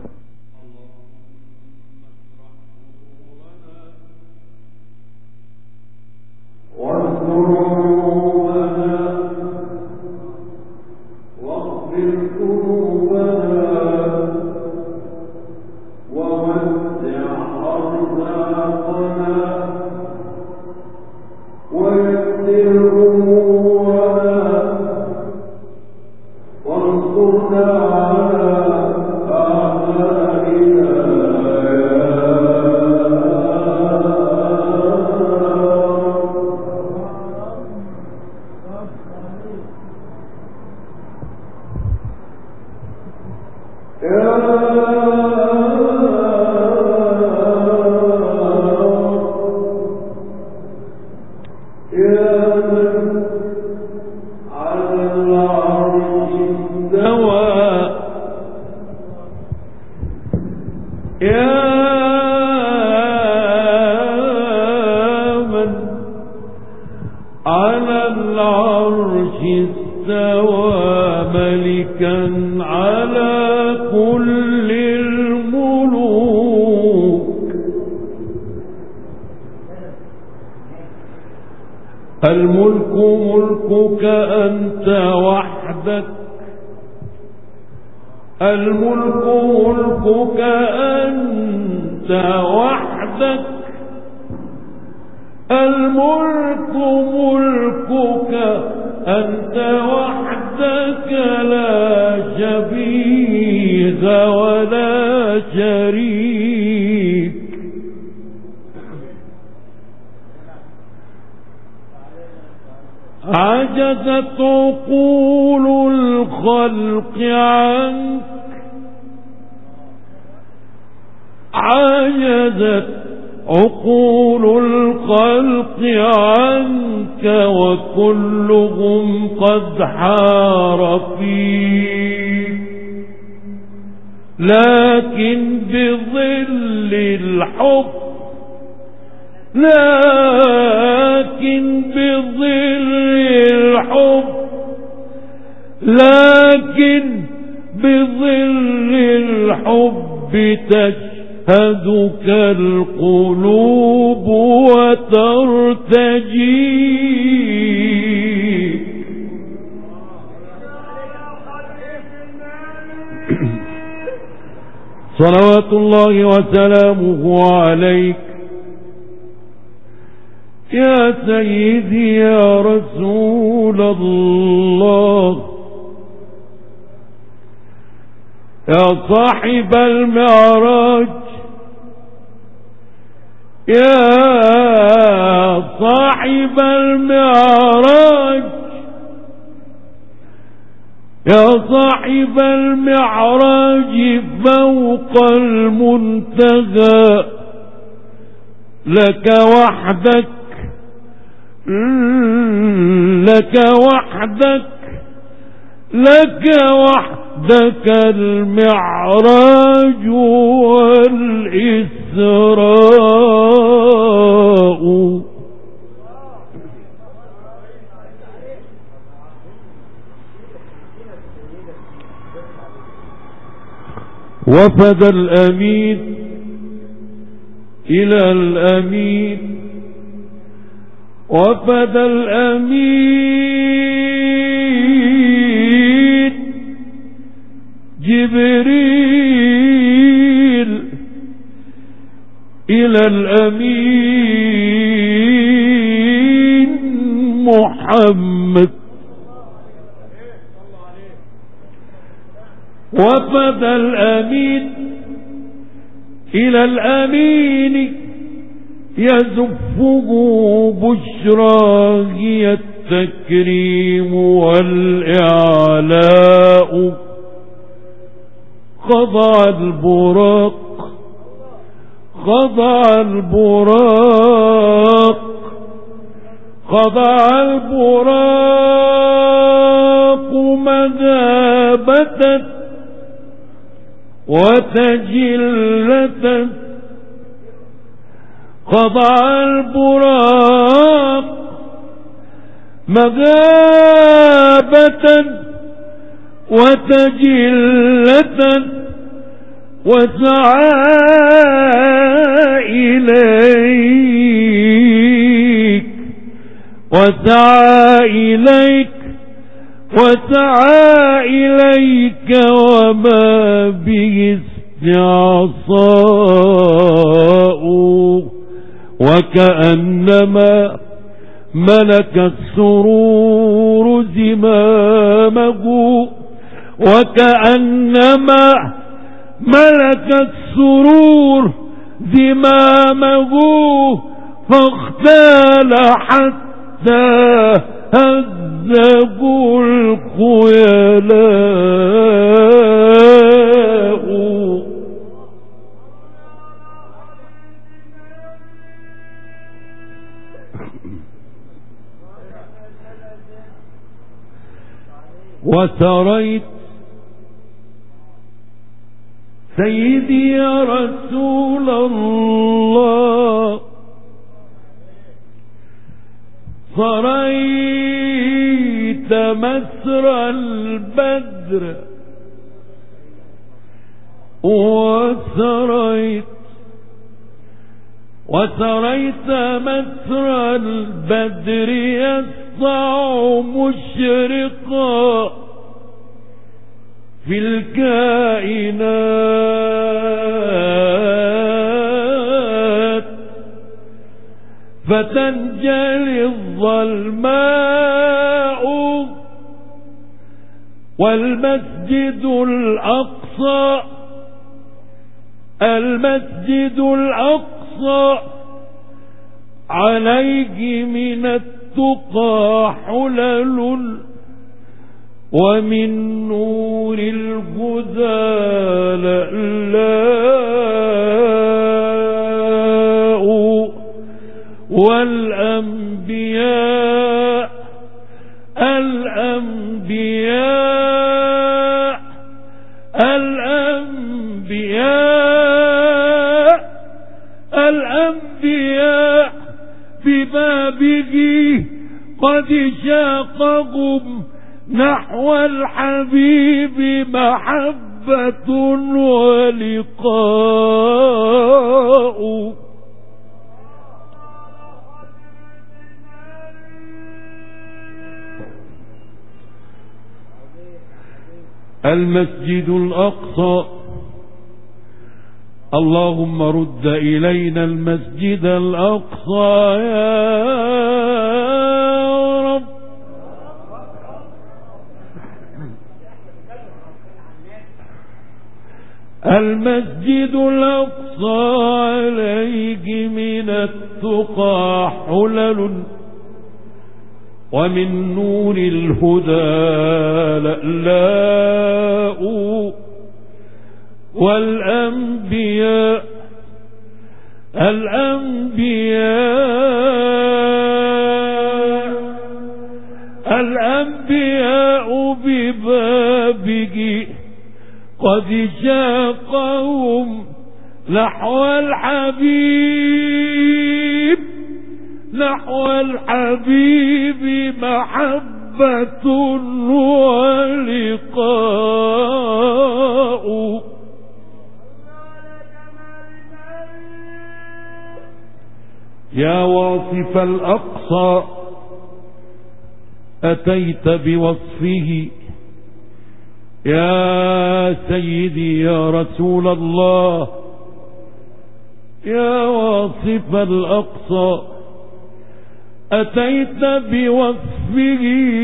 Speaker 2: الملك ملكك أنت وحدك، الملك ملكك أنت وحدك، الملك ملكك أنت وحدك، لا شبيه ولا شريك. عجزت عقول الخلق عنك، عجزت عقول الخلق عنك، وكلهم قد حار فيك، لكن بظل الحب، لكن بظل الحب، لكن بظل الحب تشهدك القلوب وترتجيك. صلوات الله وسلامه عليك يا سيدي يا رسول الله، يا صاحب المعراج، يا صاحب المعراج، يا صاحب المعراج فوق المنتهى، لك وحدك، لك وحدك، لك وحدك المعراج والإسراء. وفد الأمين إلى الأمين، وفد الأمين جبريل إلى الأمين محمد، وفد الأمين إلى الأمين يزفه بشرى هي التكريم والإعلاء. خضع البراق، خضع البراق، خضع البراق مذابة وتجلة خضع البراق مغابة وتجلة وسعى إليك وما به استعصاء وكأنما ملك السرور زمامه وكأنما ملك السرور زمامه فاختال حتى هزه الخيلاء وسريت سيدي يا رسول الله صريت مسر البدر وسريت مسر البدر يسطع مشرقا في الكائنات فتنجلي الظلماء والمسجد الأقصى عليه من التقى حلل ومن نور الهدى لألاء والأنبياء ببابه قد شاقهم نحو الحبيب محبة ولقاء المسجد الأقصى اللهم رد إلينا المسجد الأقصى يا رب. المسجد الأقصى عليه من التقى حلل ومن نور الهدى لألاء والأنبياء ببابه قد شاقهم نحو الحبيب محبة ولقاء. يا واصف الأقصى أتيت بوصفه يا سيدي يا رسول الله. يا واصف الأقصى أتيت بوصفه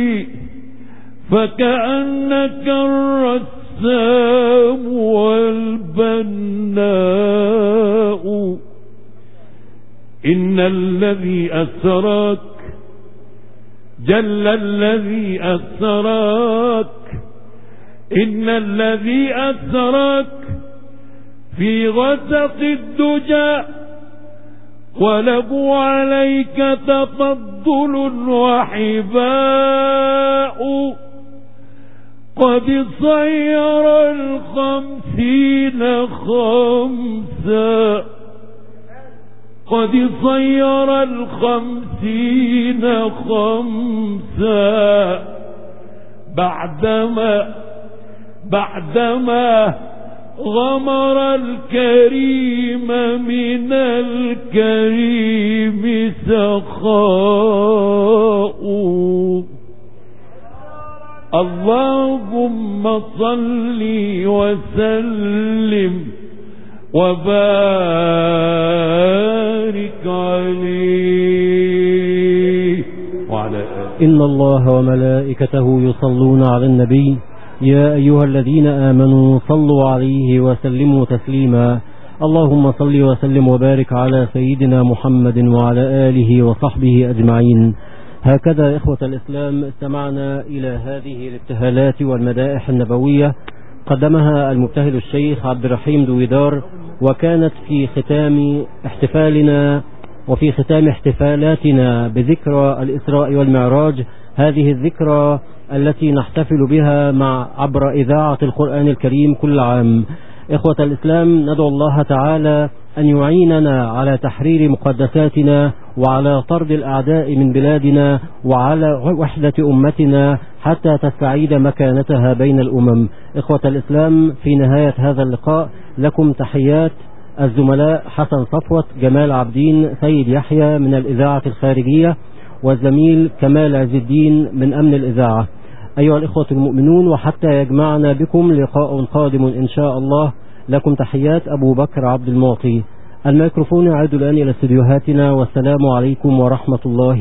Speaker 2: فكأنك الرسام والبناء. إن الذي أسراك جل الذي أسراك إن الذي أسراك في غسق الدجى وله عليك تفضل وحباء قد صير 50 خمسا، قد صير 50 خمسا، بعدما غمر الكريم من الكريم سخاء. اللهم صل وسلم وبارك عليه وعلى آله.
Speaker 1: إن الله وملائكته يصلون على النبي يا أيها الذين آمنوا صلوا عليه وسلموا تسليما. اللهم صل وسلم وبارك على سيدنا محمد وعلى آله وصحبه أجمعين. هكذا إخوة الإسلام استمعنا إلى هذه الابتهالات والمدائح النبوية قدمها المبتهل الشيخ عبد الرحيم دويدار، وكانت في ختام احتفالنا وفي ختام احتفالاتنا بذكرى الإسراء والمعراج، هذه الذكرى التي نحتفل بها عبر إذاعة القرآن الكريم كل عام. إخوة الإسلام، ندعو الله تعالى أن يعيننا على تحرير مقدساتنا وعلى طرد الأعداء من بلادنا وعلى وحدة أمتنا حتى تستعيد مكانتها بين الأمم. إخوة الإسلام، في نهاية هذا اللقاء لكم تحيات الزملاء حسن صفوت، جمال عبدين، سيد يحيى من الإذاعة الخارجية، والزميل كمال عز الدين من أمن الإذاعة. أيها الإخوة المؤمنون، وحتى يجمعنا بكم لقاء قادم إن شاء الله، لكم تحيات أبو بكر عبد المعطي. الميكروفون يعود الآن إلى استديوهاتنا، والسلام عليكم ورحمة الله